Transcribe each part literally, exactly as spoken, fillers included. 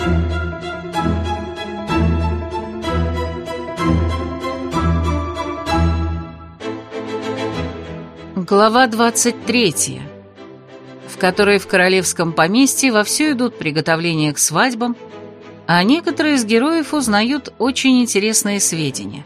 Глава двадцать третья, в которой в королевском поместье вовсю идут приготовления к свадьбам, а некоторые из героев узнают очень интересные сведения.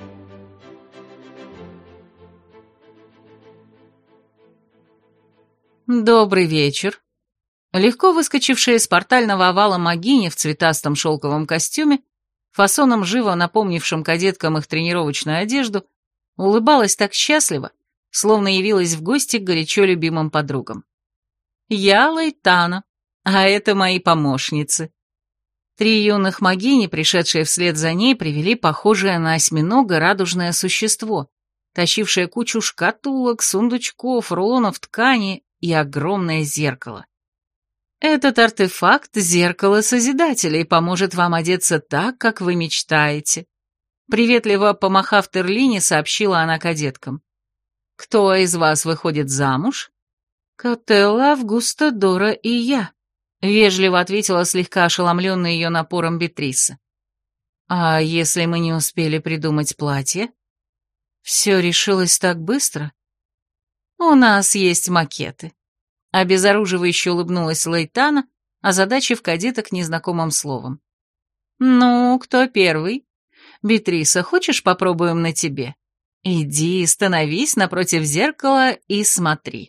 Добрый вечер. Легко выскочившая из портального овала Магиня в цветастом шелковом костюме, фасоном живо напомнившим кадеткам их тренировочную одежду, улыбалась так счастливо, словно явилась в гости к горячо любимым подругам. «Я Лейтана, а это мои помощницы». Три юных магини, пришедшие вслед за ней, привели похожее на осьминога радужное существо, тащившее кучу шкатулок, сундучков, рулонов ткани и огромное зеркало. Этот артефакт — зеркало Созидателя и поможет вам одеться так, как вы мечтаете. Приветливо помахав Терлине, сообщила она кадеткам. «Кто из вас выходит замуж?» «Котелла, Августа, Дора и я», — вежливо ответила слегка ошеломленная ее напором Бетриса. «А если мы не успели придумать платье?» «Все решилось так быстро?» «У нас есть макеты». Обезоруживающе улыбнулась Лейтана, озадачив кадеток незнакомым словом. «Ну, кто первый? Бетриса, хочешь, попробуем на тебе? Иди, становись напротив зеркала и смотри».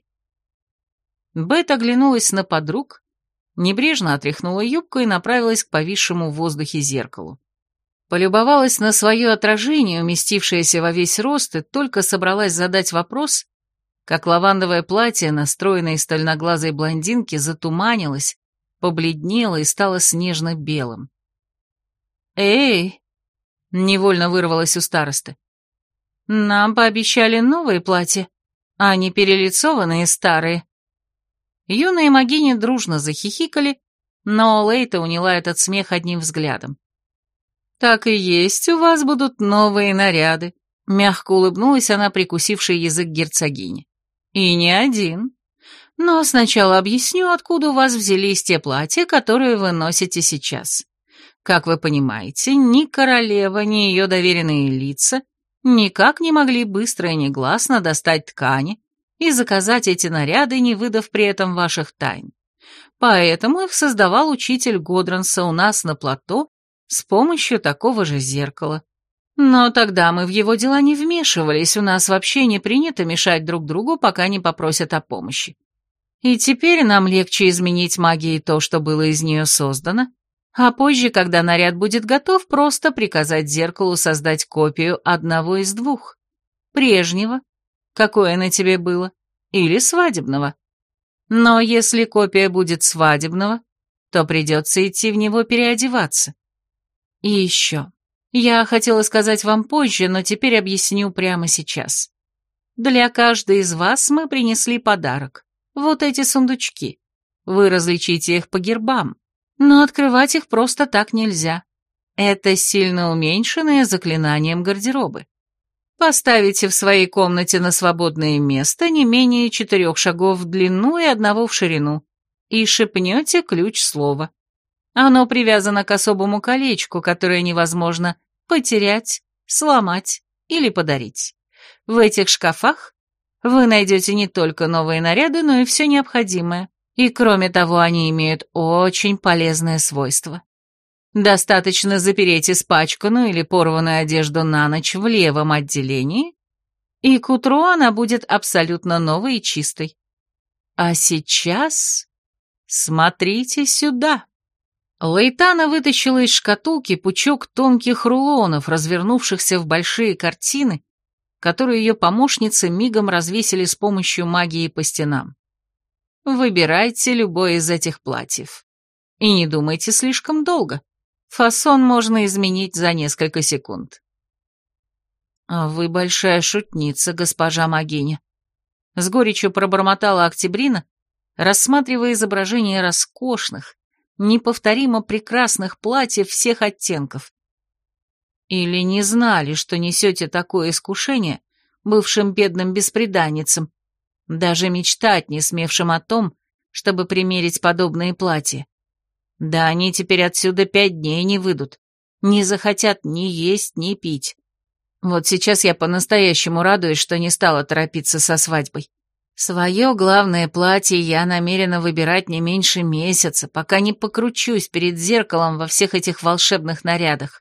Бет оглянулась на подруг, небрежно отряхнула юбку и направилась к повисшему в воздухе зеркалу. Полюбовалась на свое отражение, уместившееся во весь рост, и только собралась задать вопрос, как лавандовое платье на стройной стальноглазой блондинке затуманилось, побледнело и стало снежно-белым. «Эй!» — невольно вырвалось у старосты. «Нам пообещали новые платья, а не перелицованные старые». Юные магини дружно захихикали, но Лейта уняла этот смех одним взглядом. «Так и есть, у вас будут новые наряды», — мягко улыбнулась она, прикусившей язык герцогини. «И не один. Но сначала объясню, откуда у вас взялись те платья, которые вы носите сейчас. Как вы понимаете, ни королева, ни ее доверенные лица никак не могли быстро и негласно достать ткани и заказать эти наряды, не выдав при этом ваших тайн. Поэтому их создавал учитель Годранса у нас на плато с помощью такого же зеркала. Но тогда мы в его дела не вмешивались, у нас вообще не принято мешать друг другу, пока не попросят о помощи. И теперь нам легче изменить магией то, что было из нее создано, а позже, когда наряд будет готов, просто приказать зеркалу создать копию одного из двух. Прежнего, какое на тебе было, или свадебного. Но если копия будет свадебного, то придется идти в него переодеваться. И еще. Я хотела сказать вам позже, но теперь объясню прямо сейчас. Для каждой из вас мы принесли подарок. Вот эти сундучки. Вы различите их по гербам, но открывать их просто так нельзя. Это сильно уменьшенные заклинанием гардеробы. Поставите в своей комнате на свободное место не менее четырех шагов в длину и одного в ширину и шепнете ключ-слово. Оно привязано к особому колечку, которое невозможно потерять, сломать или подарить. В этих шкафах вы найдете не только новые наряды, но и все необходимое. И кроме того, они имеют очень полезное свойство. Достаточно запереть испачканную или порванную одежду на ночь в левом отделении, и к утру она будет абсолютно новой и чистой. А сейчас смотрите сюда. Лейтана вытащила из шкатулки пучок тонких рулонов, развернувшихся в большие картины, которые ее помощницы мигом развесили с помощью магии по стенам. Выбирайте любое из этих платьев. И не думайте слишком долго. Фасон можно изменить за несколько секунд. «А вы большая шутница, госпожа Магиня», — с горечью пробормотала Октябрина, рассматривая изображения роскошных, неповторимо прекрасных платьев всех оттенков. «Или не знали, что несете такое искушение бывшим бедным бесприданницам, даже мечтать не смевшим о том, чтобы примерить подобные платья? Да они теперь отсюда пять дней не выйдут, не захотят ни есть, ни пить. Вот сейчас я по-настоящему радуюсь, что не стала торопиться со свадьбой. Свое главное платье я намерена выбирать не меньше месяца, пока не покручусь перед зеркалом во всех этих волшебных нарядах.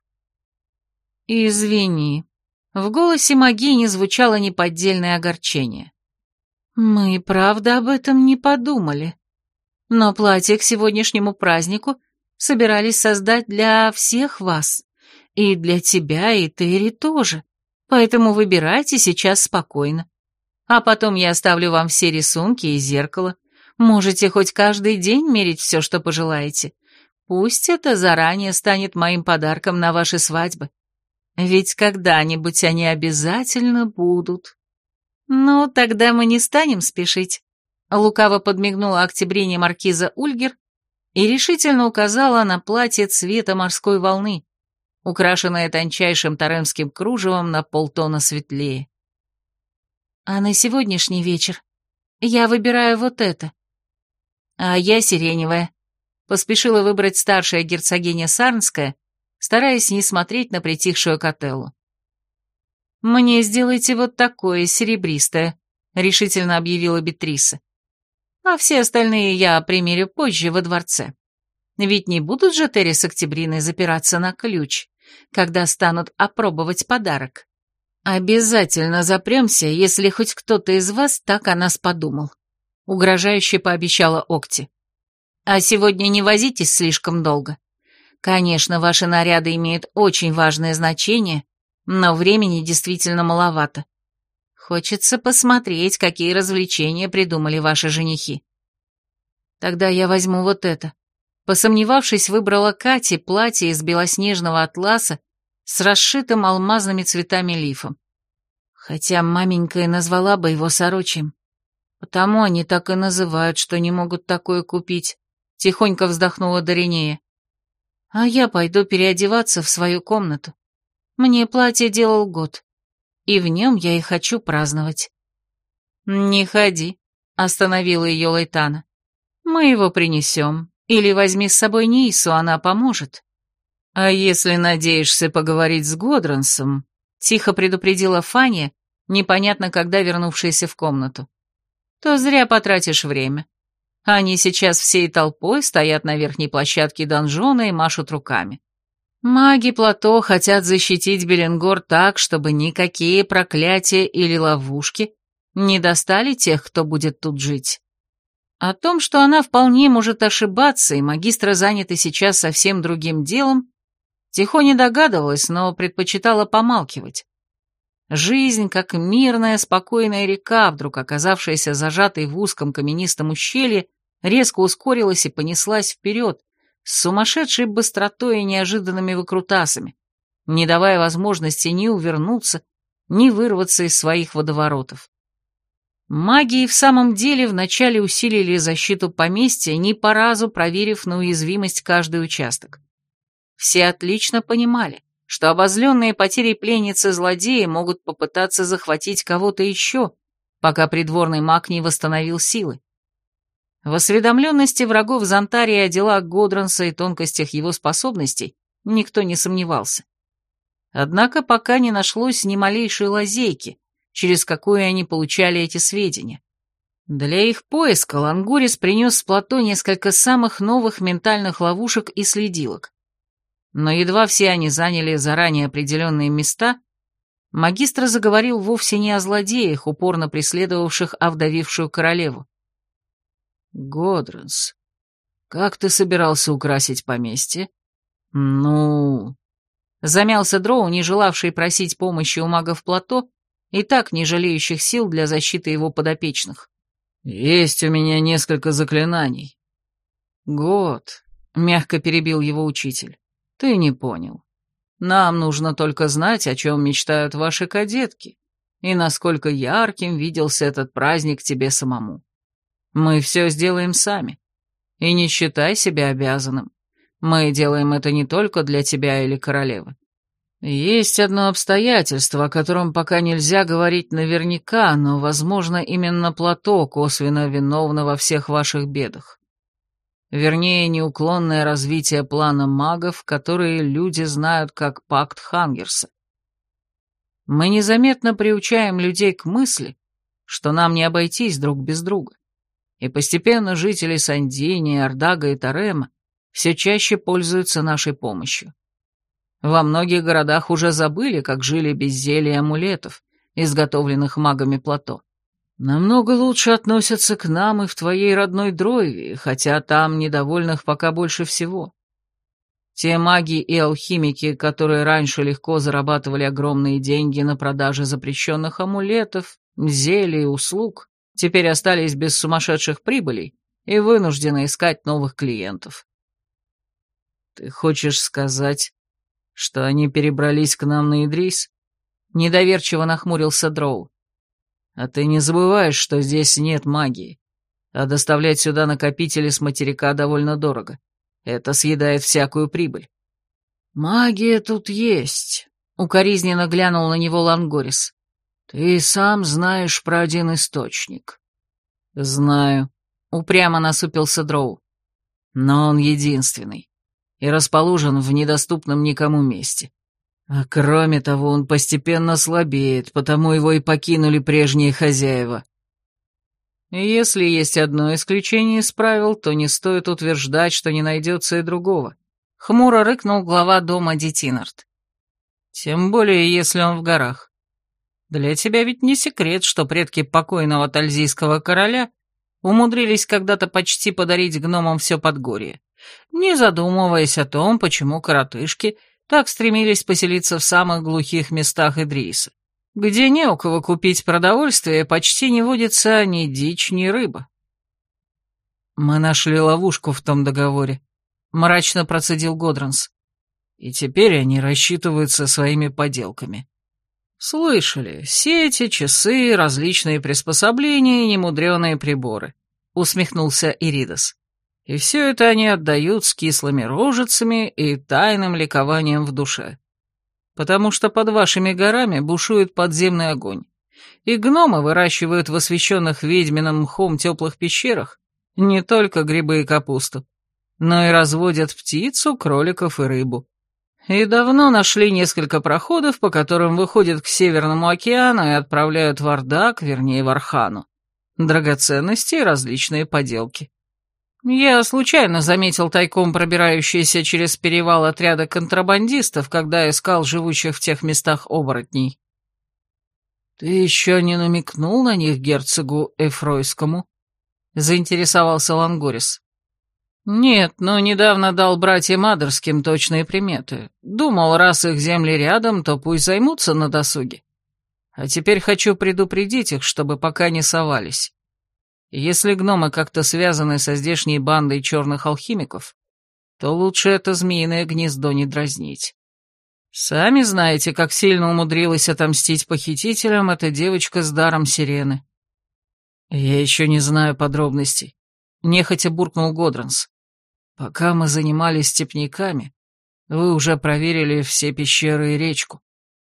Извини. В голосе Магини звучало неподдельное огорчение. Мы и правда об этом не подумали. Но платье к сегодняшнему празднику собирались создать для всех вас. И для тебя, и Терри тоже. Поэтому выбирайте сейчас спокойно. А потом я оставлю вам все рисунки и зеркало. Можете хоть каждый день мерить все, что пожелаете. Пусть это заранее станет моим подарком на ваши свадьбы. Ведь когда-нибудь они обязательно будут. Ну, тогда мы не станем спешить. Лукаво подмигнула Октябрине маркиза Ульгер и решительно указала на платье цвета морской волны, украшенное тончайшим таремским кружевом на полтона светлее. А на сегодняшний вечер я выбираю вот это. А я сиреневая. Поспешила выбрать старшая герцогиня Сарнская, стараясь не смотреть на притихшую Котеллу. «Мне сделайте вот такое, серебристое», — решительно объявила Бетриса. «А все остальные я примерю позже во дворце. Ведь не будут же Терри с Октябриной запираться на ключ, когда станут опробовать подарок. Обязательно запремся, если хоть кто-то из вас так о нас подумал», — угрожающе пообещала Окти. «А сегодня не возитесь слишком долго. Конечно, ваши наряды имеют очень важное значение, но времени действительно маловато. Хочется посмотреть, какие развлечения придумали ваши женихи». «Тогда я возьму вот это». Посомневавшись, выбрала Кате платье из белоснежного атласа с расшитым алмазными цветами лифом. Хотя маменька и назвала бы его сорочьим. Потому они так и называют, что не могут такое купить. Тихонько вздохнула Доринея. А я пойду переодеваться в свою комнату. Мне платье делал год, и в нем я и хочу праздновать. Не ходи, остановила ее Лейтана. Мы его принесем. Или возьми с собой Нису, она поможет. А если надеешься поговорить с Годрансом, тихо предупредила Фанни, непонятно когда вернувшаяся в комнату, то зря потратишь время. Они сейчас всей толпой стоят на верхней площадке донжона и машут руками. Маги Плато хотят защитить Беленгор так, чтобы никакие проклятия или ловушки не достали тех, кто будет тут жить. О том, что она вполне может ошибаться, и магистры заняты сейчас совсем другим делом, Тихоня догадывалась, но предпочитала помалкивать. Жизнь, как мирная, спокойная река, вдруг оказавшаяся зажатой в узком каменистом ущелье, резко ускорилась и понеслась вперед, с сумасшедшей быстротой и неожиданными выкрутасами, не давая возможности ни увернуться, ни вырваться из своих водоворотов. Маги в самом деле вначале усилили защиту поместья, не по разу проверив на уязвимость каждый участок. Все отлично понимали, что обозленные потерей пленницы злодеи могут попытаться захватить кого-то еще, пока придворный маг не восстановил силы. В осведомленности врагов Зонтарии о делах Годранса и тонкостях его способностей никто не сомневался. Однако пока не нашлось ни малейшей лазейки, через какую они получали эти сведения. Для их поиска Лангурис принес с плато несколько самых новых ментальных ловушек и следилок. Но едва все они заняли заранее определенные места, магистр заговорил вовсе не о злодеях, упорно преследовавших овдовевшую королеву. «Годранс, как ты собирался украсить поместье?» «Ну...» Замялся Дроу, не желавший просить помощи у магов плато, и так не жалеющих сил для защиты его подопечных. «Есть у меня несколько заклинаний». «Год», — мягко перебил его учитель, — «ты не понял. Нам нужно только знать, о чем мечтают ваши кадетки, и насколько ярким виделся этот праздник тебе самому. Мы все сделаем сами, и не считай себя обязанным. Мы делаем это не только для тебя или королевы. Есть одно обстоятельство, о котором пока нельзя говорить наверняка, но, возможно, именно плато косвенно виновно во всех ваших бедах. Вернее, неуклонное развитие плана магов, которые люди знают как пакт Хангерса. Мы незаметно приучаем людей к мысли, что нам не обойтись друг без друга. И постепенно жители Сандини, Ардага и Тарема все чаще пользуются нашей помощью. Во многих городах уже забыли, как жили без зелий и амулетов, изготовленных магами плато. Намного лучше относятся к нам и в твоей родной Дройве, хотя там недовольных пока больше всего. Те маги и алхимики, которые раньше легко зарабатывали огромные деньги на продаже запрещенных амулетов, зелий и услуг, теперь остались без сумасшедших прибылей и вынуждены искать новых клиентов. Ты хочешь сказать, что они перебрались к нам на Идрис? Недоверчиво нахмурился Дроу. А ты не забываешь, что здесь нет магии, а доставлять сюда накопители с материка довольно дорого. Это съедает всякую прибыль. Магия тут есть, укоризненно глянул на него Лангорис. Ты сам знаешь про один источник. Знаю, упрямо насупился Дроу. Но он единственный и расположен в недоступном никому месте. А кроме того, он постепенно слабеет, потому его и покинули прежние хозяева. Если есть одно исключение из правил, то не стоит утверждать, что не найдется и другого. Хмуро рыкнул глава дома Детинард. Тем более, если он в горах. Для тебя ведь не секрет, что предки покойного тальзийского короля умудрились когда-то почти подарить гномам все Подгорье, не задумываясь о том, почему коротышки так стремились поселиться в самых глухих местах Идриса, где не у кого купить продовольствие, почти не водится ни дичь, ни рыба. Мы нашли ловушку в том договоре, мрачно процедил Годранс, и теперь они рассчитываются своими поделками. Слышали, сети, часы, различные приспособления и немудреные приборы, усмехнулся Иридас. И все это они отдают с кислыми рожицами и тайным ликованием в душе. Потому что под вашими горами бушует подземный огонь, и гномы выращивают в освещенных ведьминым мхом теплых пещерах не только грибы и капусту, но и разводят птицу, кроликов и рыбу. И давно нашли несколько проходов, по которым выходят к Северному океану и отправляют в Ардак, вернее в Архану, драгоценности и различные поделки. Я случайно заметил тайком пробирающиеся через перевал отряда контрабандистов, когда искал живущих в тех местах оборотней. «Ты еще не намекнул на них герцогу Эфройскому?» — заинтересовался Лангорис. «Нет, но недавно дал братьям Адерским точные приметы. Думал, раз их земли рядом, то пусть займутся на досуге. А теперь хочу предупредить их, чтобы пока не совались. Если гномы как-то связаны со здешней бандой черных алхимиков, то лучше это змеиное гнездо не дразнить. Сами знаете, как сильно умудрилась отомстить похитителям эта девочка с даром сирены». «Я еще не знаю подробностей», — нехотя буркнул Годранс. «Пока мы занимались степняками, вы уже проверили все пещеры и речку».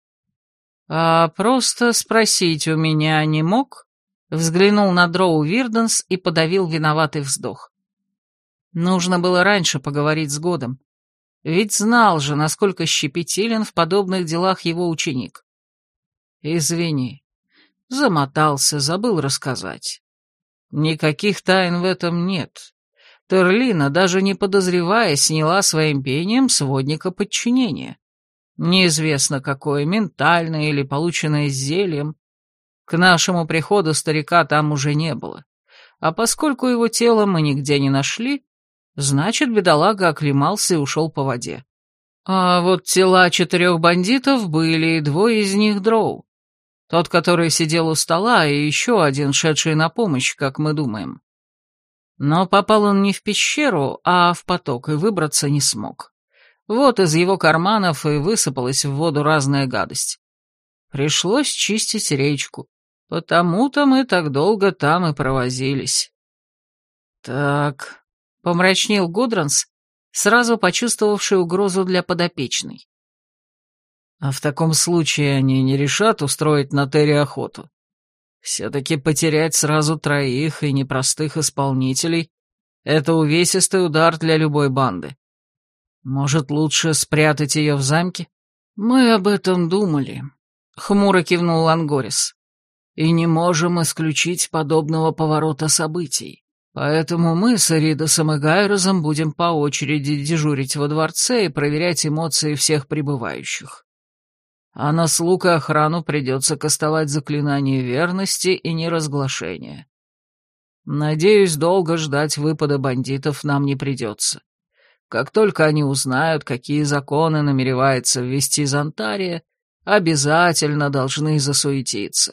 «А просто спросить у меня не мог?» Взглянул на Дроу Вирденс и подавил виноватый вздох. Нужно было раньше поговорить с Годом, ведь знал же, насколько щепетилен в подобных делах его ученик. Извини, замотался, забыл рассказать. Никаких тайн в этом нет. Терлина, даже не подозревая, сняла своим пением сводника подчинения. Неизвестно какое, ментальное или полученное зельем. К нашему приходу старика там уже не было, а поскольку его тело мы нигде не нашли, значит, бедолага оклемался и ушел по воде. А вот тела четырех бандитов были, и двое из них дроу. Тот, который сидел у стола, и еще один, шедший на помощь, как мы думаем. Но попал он не в пещеру, а в поток, и выбраться не смог. Вот из его карманов и высыпалась в воду разная гадость. Пришлось чистить речку. Потому-то мы так долго там и провозились. Так, помрачнел Годранс, сразу почувствовавший угрозу для подопечной. А в таком случае они не решат устроить на Терри охоту. Все-таки потерять сразу троих и непростых исполнителей Это увесистый удар для любой банды. Может, лучше спрятать ее в замке? Мы об этом думали, — хмуро кивнул Лангорис. И не можем исключить подобного поворота событий. Поэтому мы с Эридосом и Гайрозом будем по очереди дежурить во дворце и проверять эмоции всех прибывающих. А на слуг и охрану придется кастовать заклинание верности и неразглашения. Надеюсь, долго ждать выпада бандитов нам не придется. Как только они узнают, какие законы намеревается ввести Зонтария, обязательно должны засуетиться.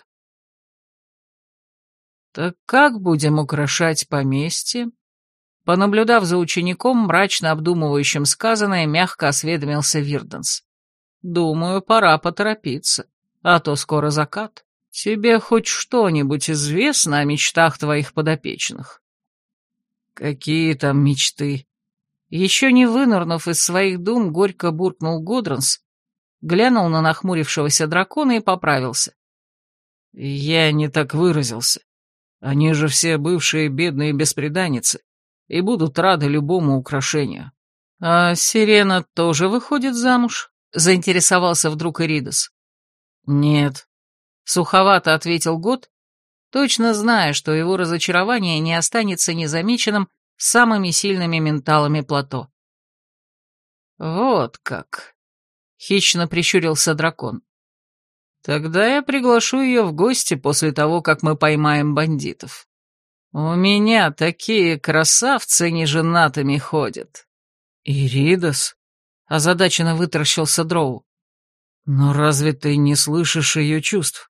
«Так как будем украшать поместье?» Понаблюдав за учеником, мрачно обдумывающим сказанное, мягко осведомился Вирденс. «Думаю, пора поторопиться, а то скоро закат. Тебе хоть что-нибудь известно о мечтах твоих подопечных?» «Какие там мечты?» Еще не вынырнув из своих дум, горько буркнул Годранс, глянул на нахмурившегося дракона и поправился. «Я не так выразился. Они же все бывшие бедные бесприданницы и будут рады любому украшению». «А Сирена тоже выходит замуж?» — заинтересовался вдруг Эридос. «Нет», — суховато ответил Год, точно зная, что его разочарование не останется незамеченным самыми сильными менталами плато. «Вот как!» — хищно прищурился дракон. «Тогда я приглашу ее в гости после того, как мы поймаем бандитов. У меня такие красавцы неженатыми ходят». «Иридос?» — озадаченно вытаращился Дроу. «Но разве ты не слышишь ее чувств?»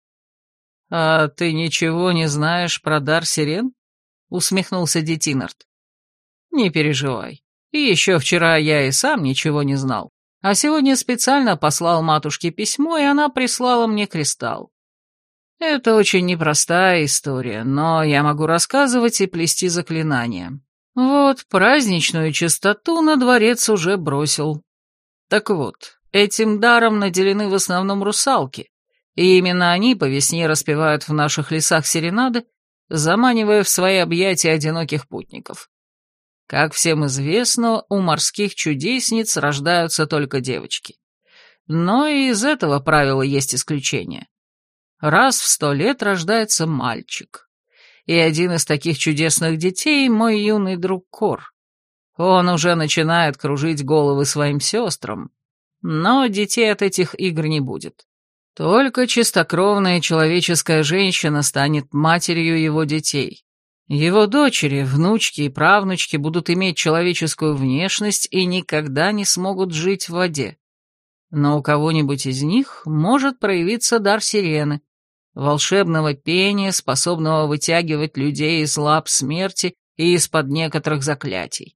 «А ты ничего не знаешь про дар сирен?» — усмехнулся Детинард. «Не переживай. И еще вчера я и сам ничего не знал. А сегодня специально послал матушке письмо, и она прислала мне кристалл. Это очень непростая история, но я могу рассказывать и плести заклинания. Вот, праздничную чистоту на дворец уже бросил. Так вот, этим даром наделены в основном русалки, и именно они по весне распевают в наших лесах серенады, заманивая в свои объятия одиноких путников. Как всем известно, у морских чудесниц рождаются только девочки. Но и из этого правила есть исключение. Раз в сто лет рождается мальчик. И один из таких чудесных детей — мой юный друг Кор. Он уже начинает кружить головы своим сестрам, но детей от этих игр не будет. Только чистокровная человеческая женщина станет матерью его детей. Его дочери, внучки и правнучки будут иметь человеческую внешность и никогда не смогут жить в воде. Но у кого-нибудь из них может проявиться дар сирены, волшебного пения, способного вытягивать людей из лап смерти и из-под некоторых заклятий.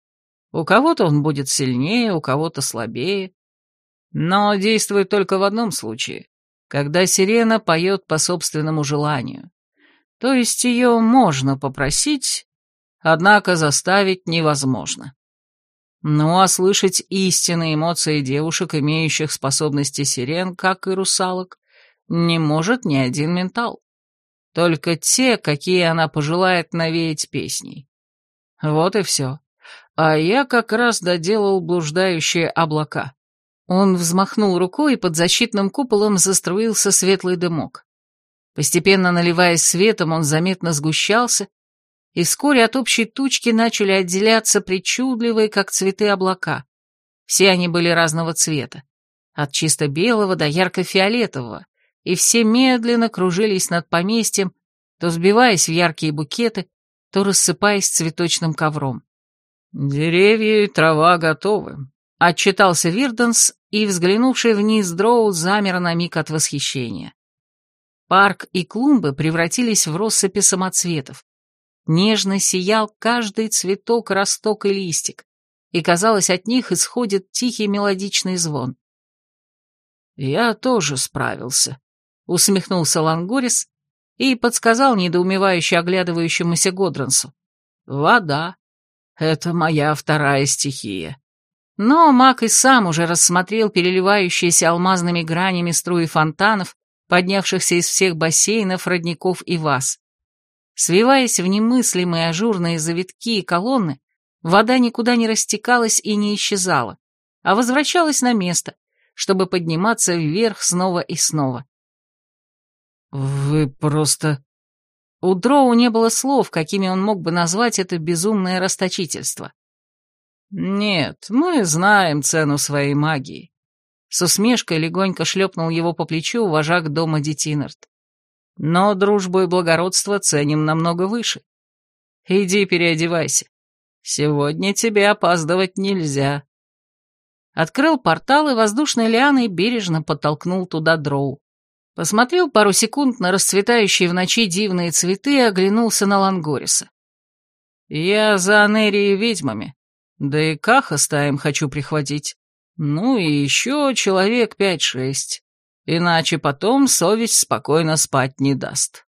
У кого-то он будет сильнее, у кого-то слабее, но действует только в одном случае, когда сирена поет по собственному желанию. То есть ее можно попросить, однако заставить невозможно. Ну а слышать истинные эмоции девушек, имеющих способности сирен, как и русалок, не может ни один ментал. Только те, какие она пожелает навеять песней. Вот и все. А я как раз доделал блуждающие облака. Он взмахнул рукой, и под защитным куполом заструился светлый дымок. Постепенно наливаясь светом, он заметно сгущался, и вскоре от общей тучки начали отделяться причудливые, как цветы, облака. Все они были разного цвета, от чисто белого до ярко-фиолетового, и все медленно кружились над поместьем, то сбиваясь в яркие букеты, то рассыпаясь цветочным ковром. «Деревья и трава готовы», — отчитался Вирденс, и, взглянувший вниз Дроу, замер на миг от восхищения. Парк и клумбы превратились в россыпи самоцветов. Нежно сиял каждый цветок, росток и листик, и, казалось, от них исходит тихий мелодичный звон. «Я тоже справился», — усмехнулся Лангорис и подсказал недоумевающе оглядывающемуся Годрансу. «Вода. Это моя вторая стихия». Но маг и сам уже рассмотрел переливающиеся алмазными гранями струи фонтанов, поднявшихся из всех бассейнов, родников и ваз. Свиваясь в немыслимые ажурные завитки и колонны, вода никуда не растекалась и не исчезала, а возвращалась на место, чтобы подниматься вверх снова и снова. «Вы просто...» У Дроу не было слов, какими он мог бы назвать это безумное расточительство. «Нет, мы знаем цену своей магии», — с усмешкой легонько шлепнул его по плечу вожак дома Детинард. «Но дружбу и благородство ценим намного выше. Иди переодевайся. Сегодня тебе опаздывать нельзя». Открыл портал и воздушной лианой бережно подтолкнул туда Дроу. Посмотрел пару секунд на расцветающие в ночи дивные цветы и оглянулся на Лангориса. «Я за Анерией ведьмами, да и Каха стаем хочу прихватить. Ну и еще человек пять-шесть, иначе потом совесть спокойно спать не даст».